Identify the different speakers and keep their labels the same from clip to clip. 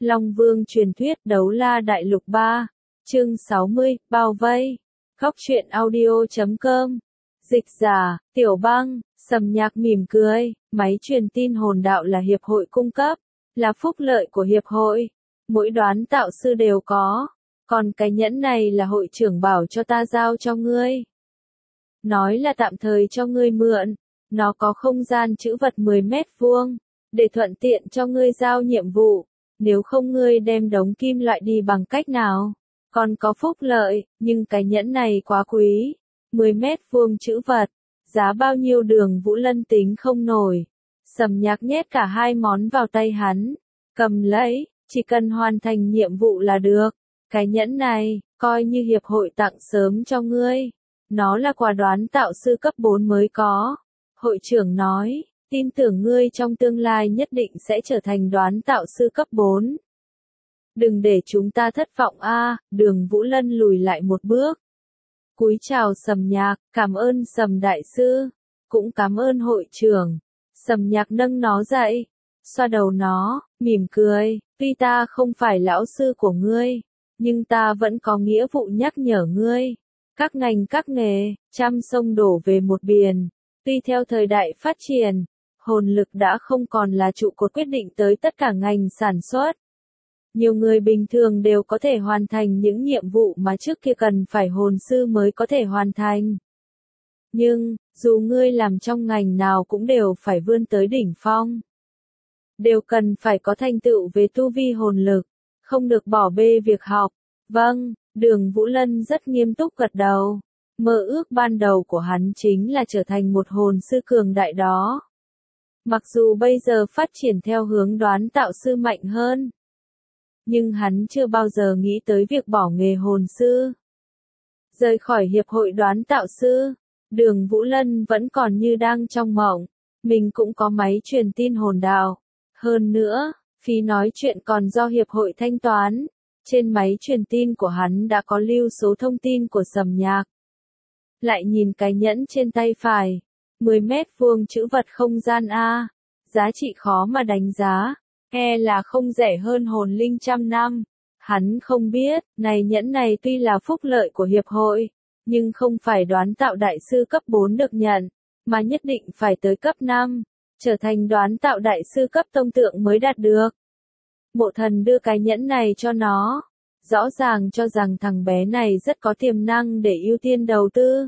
Speaker 1: Long Vương truyền thuyết Đấu La Đại Lục 3, chương 60, bao vây. Góc truyện audio.com. Dịch giả, Tiểu Băng. Sầm Nhạc mỉm cười, máy truyền tin hồn đạo là hiệp hội cung cấp, là phúc lợi của hiệp hội. Mỗi đoán tạo sư đều có, còn cái nhẫn này là hội trưởng bảo cho ta giao cho ngươi. Nói là tạm thời cho ngươi mượn, nó có không gian trữ vật 10 mét vuông, để thuận tiện cho ngươi giao nhiệm vụ, nếu không ngươi đem đống kim loại đi bằng cách nào. Còn có phúc lợi, nhưng cái nhẫn này quá quý, 10 mét vuông trữ vật, giá bao nhiêu Đường Vũ Lân tính không nổi. Sầm Nhạc nhét cả hai món vào tay hắn, cầm lấy, chỉ cần hoàn thành nhiệm vụ là được. Cái nhẫn này, coi như hiệp hội tặng sớm cho ngươi. Nó là quà đoán tạo sư cấp 4 mới có. Hội trưởng nói, tin tưởng ngươi trong tương lai nhất định sẽ trở thành đoán tạo sư cấp 4. Đừng để chúng ta thất vọng a. Đường Vũ Lân lùi lại một bước. Cúi chào Sầm Nhạc, cảm ơn Sầm đại sư, cũng cảm ơn hội trưởng. Sầm Nhạc nâng nó dậy, xoa đầu nó, mỉm cười, tuy ta không phải lão sư của ngươi, nhưng ta vẫn có nghĩa vụ nhắc nhở ngươi. Các ngành các nghề, trăm sông đổ về một biển, tuy theo thời đại phát triển, hồn lực đã không còn là trụ cột quyết định tới tất cả ngành sản xuất. Nhiều người bình thường đều có thể hoàn thành những nhiệm vụ mà trước kia cần phải hồn sư mới có thể hoàn thành. Nhưng, dù ngươi làm trong ngành nào cũng đều phải vươn tới đỉnh phong. Đều cần phải có thành tựu về tu vi hồn lực, không được bỏ bê việc học. Vâng, Đường Vũ Lân rất nghiêm túc gật đầu. Mơ ước ban đầu của hắn chính là trở thành một hồn sư cường đại đó. Mặc dù bây giờ phát triển theo hướng đoán tạo sư mạnh hơn, nhưng hắn chưa bao giờ nghĩ tới việc bỏ nghề hồn sư. Rời khỏi hiệp hội đoán tạo sư, Đường Vũ Lân vẫn còn như đang trong mộng. Mình cũng có máy truyền tin hồn đạo. Hơn nữa, phí nói chuyện còn do hiệp hội thanh toán. Trên máy truyền tin của hắn đã có lưu số thông tin của Sầm Nhạc. Lại nhìn cái nhẫn trên tay phải, 10 mét vuông trữ vật không gian A, giá trị khó mà đánh giá, là không rẻ hơn hồn linh 100 năm. Hắn không biết, này nhẫn này tuy là phúc lợi của hiệp hội, nhưng không phải đoán tạo đại sư cấp 4 được nhận, mà nhất định phải tới cấp 5, trở thành đoán tạo đại sư cấp tông tượng mới đạt được. Mộ Thần đưa cái nhẫn này cho nó, rõ ràng cho rằng thằng bé này rất có tiềm năng để ưu tiên đầu tư.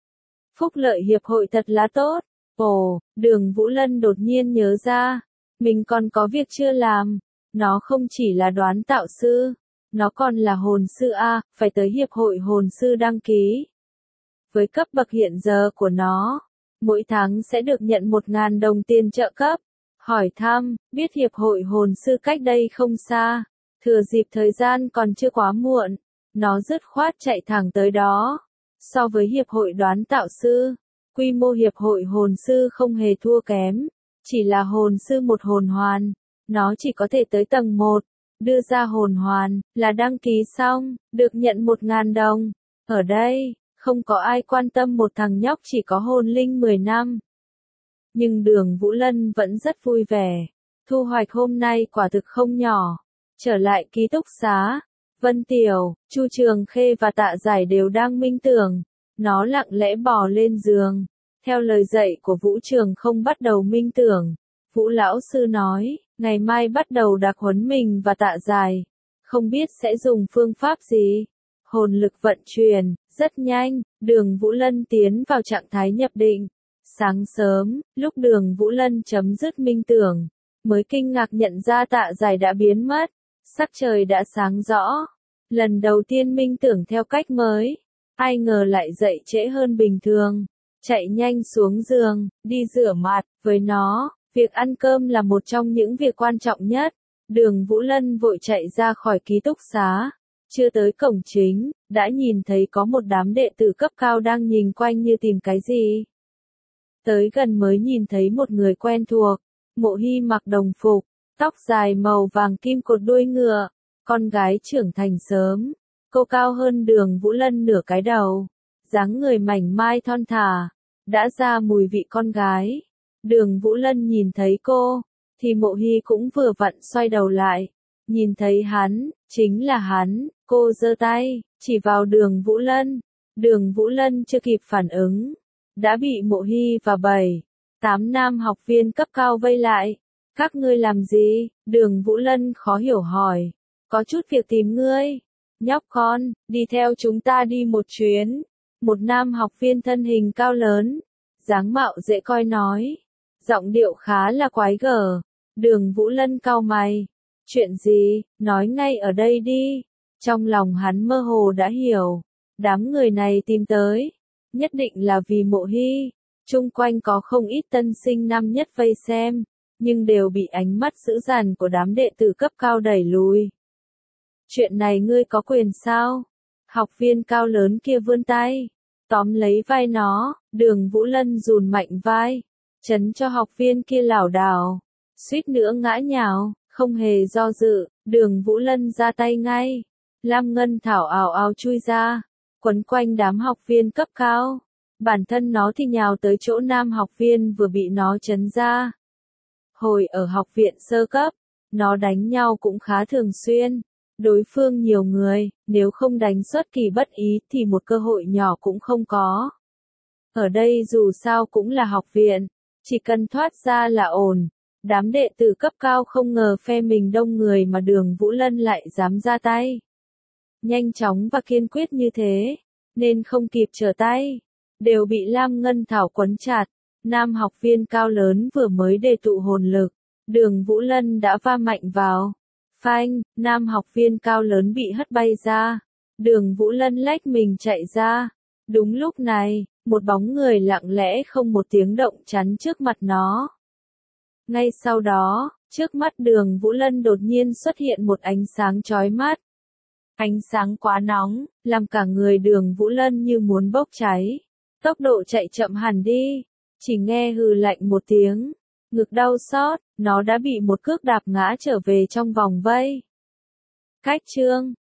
Speaker 1: Phúc lợi hiệp hội thật là tốt. Ồ, Đường Vũ Lân đột nhiên nhớ ra, mình còn có việc chưa làm. Nó không chỉ là đoán tạo sư, nó còn là hồn sư A, phải tới hiệp hội hồn sư đăng ký. Với cấp bậc hiện giờ của nó, mỗi tháng sẽ được nhận 1.000 đồng tiền trợ cấp. Hỏi thăm, biết hiệp hội hồn sư cách đây không xa, thừa dịp thời gian còn chưa quá muộn, nó dứt khoát chạy thẳng tới đó. So với hiệp hội đoán tạo sư, quy mô hiệp hội hồn sư không hề thua kém, chỉ là hồn sư một hồn hoàn, nó chỉ có thể tới tầng 1, đưa ra hồn hoàn, là đăng ký xong, được nhận 1.000 đồng. Ở đây, không có ai quan tâm một thằng nhóc chỉ có hồn linh 10 năm. Nhưng Đường Vũ Lân vẫn rất vui vẻ, thu hoạch hôm nay quả thực không nhỏ. Trở lại ký túc xá, Vân Tiểu, Chu Trường Khê và Tạ Giải đều đang minh tưởng. Nó lặng lẽ bò lên giường, theo lời dạy của Vũ Trường không bắt đầu minh tưởng. Vũ lão sư nói, ngày mai bắt đầu đặc huấn mình và Tạ Giải, không biết sẽ dùng phương pháp gì. Hồn lực vận chuyển, rất nhanh, Đường Vũ Lân tiến vào trạng thái nhập định. Sáng sớm, lúc Đường Vũ Lân chấm dứt minh tưởng, mới kinh ngạc nhận ra Tạ Giải đã biến mất, sắc trời đã sáng rõ. Lần đầu tiên minh tưởng theo cách mới, ai ngờ lại dậy trễ hơn bình thường, chạy nhanh xuống giường, đi rửa mặt. Với nó, việc ăn cơm là một trong những việc quan trọng nhất. Đường Vũ Lân vội chạy ra khỏi ký túc xá, chưa tới cổng chính, đã nhìn thấy có một đám đệ tử cấp cao đang nhìn quanh như tìm cái gì. Tới gần mới nhìn thấy một người quen thuộc, Mộ Hy mặc đồng phục, tóc dài màu vàng kim cột đuôi ngựa, con gái trưởng thành sớm, cô cao hơn Đường Vũ Lân nửa cái đầu, dáng người mảnh mai thon thả, đã ra mùi vị con gái. Đường Vũ Lân nhìn thấy cô, thì Mộ Hy cũng vừa vặn xoay đầu lại, Nhìn thấy hắn, chính là hắn, cô giơ tay, chỉ vào Đường Vũ Lân. Đường Vũ Lân chưa kịp phản ứng, đã bị Mộ Hy và 7, 8 nam học viên cấp cao vây lại. Các ngươi làm gì? Đường Vũ Lân khó hiểu hỏi. Có chút việc tìm ngươi. Nhóc con, đi theo chúng ta đi một chuyến. Một nam học viên thân hình cao lớn, dáng mạo dễ coi nói. Giọng điệu khá là quái gở. Đường Vũ Lân cau mày. Chuyện gì? Nói ngay ở đây đi. Trong lòng hắn mơ hồ đã hiểu. Đám người này tìm tới, nhất định là vì Mộ Hy. Chung quanh có không ít tân sinh năm nhất vây xem, nhưng đều bị ánh mắt dữ dằn của đám đệ tử cấp cao đẩy lùi. Chuyện này ngươi có quyền sao? Học viên cao lớn kia vươn tay, tóm lấy vai nó. Đường Vũ Lân dùn mạnh vai, chấn cho học viên kia lảo đảo, suýt nữa ngã nhào. Không hề do dự, Đường Vũ Lân ra tay ngay. Lam ngân thảo ào ào chui ra, quấn quanh đám học viên cấp cao. Bản thân nó thì nhào tới chỗ nam học viên vừa bị nó chấn ra. Hồi ở học viện sơ cấp, nó đánh nhau cũng khá thường xuyên. Đối phương nhiều người, nếu không đánh xuất kỳ bất ý thì một cơ hội nhỏ cũng không có. Ở đây dù sao cũng là học viện, chỉ cần thoát ra là ổn. Đám đệ tử cấp cao không ngờ phe mình đông người mà Đường Vũ Lân lại dám ra tay. Nhanh chóng và kiên quyết như thế, nên không kịp trở tay, đều bị Lam Ngân Thảo quấn chặt. Nam học viên cao lớn vừa mới đề tụ hồn lực, Đường Vũ Lân đã va mạnh vào. Phanh, nam học viên cao lớn bị hất bay ra. Đường Vũ Lân lách mình chạy ra. Đúng lúc này, một bóng người lặng lẽ không một tiếng động chắn trước mặt nó. Ngay sau đó, trước mắt Đường Vũ Lân đột nhiên xuất hiện một ánh sáng chói mắt. Ánh sáng quá nóng, làm cả người Đường Vũ Lân như muốn bốc cháy. Tốc độ chạy chậm hẳn đi, chỉ nghe hừ lạnh một tiếng. Ngực đau xót, nó đã bị một cước đạp ngã trở về trong vòng vây. Cách chương